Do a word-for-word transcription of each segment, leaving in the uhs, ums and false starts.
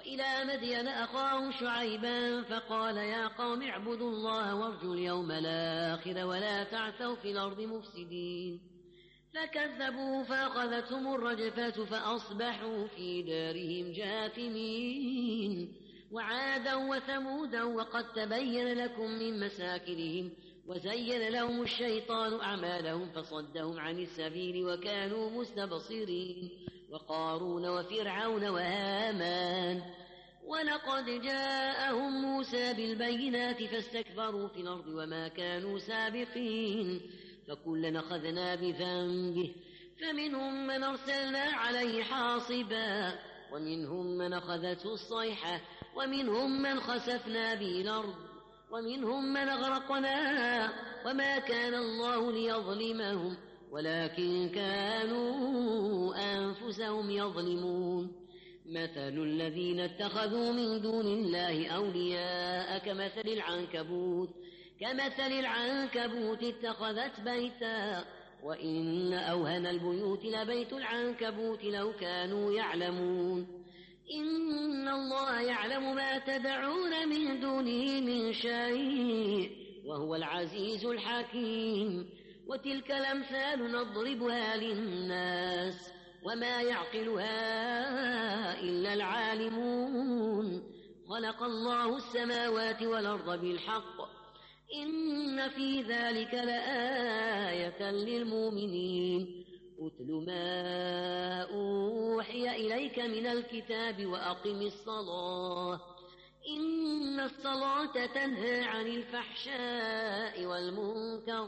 وإلى مدين أخاهم شعيبا فقال يا قوم اعبدوا الله وارجوا اليوم الآخر ولا تعثوا في الأرض مفسدين فكذبوا فأخذتهم الرجفة فأصبحوا في دارهم جاثمين وعادا وثمودا وقد تبين لكم من مساكنهم وزين لهم الشيطان أعمالهم فصدهم عن السبيل وكانوا مستبصرين وقارون وفرعون وهامان ولقد جاءهم موسى بالبينات فاستكبروا في الأرض وما كانوا سابقين فكلنا أخذنا بذنبه فمنهم من أرسلنا عليه حاصبا ومنهم من أخذته الصيحة ومنهم من خسفنا به الأرض ومنهم من أغرقنا وما كان الله ليظلمهم ولكن كانوا أنفسهم يظلمون مثل الذين اتخذوا من دون الله أولياء كمثل العنكبوت كمثل العنكبوت اتخذت بيتا وإن أوهن البيوت لبيت العنكبوت لو كانوا يعلمون إن الله يعلم ما تدعون من دونه من شيء وهو العزيز الحكيم وتلك الأمثال نضربها للناس وما يعقلها إلا العالمون خلق الله السماوات والأرض بالحق إن في ذلك لآية للمؤمنين أتل ما أوحي إليك من الكتاب وأقم الصلاة إن الصلاة تنهى عن الفحشاء والمنكر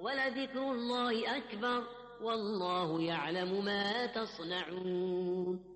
ولذكر الله أكبر والله يعلم ما تصنعون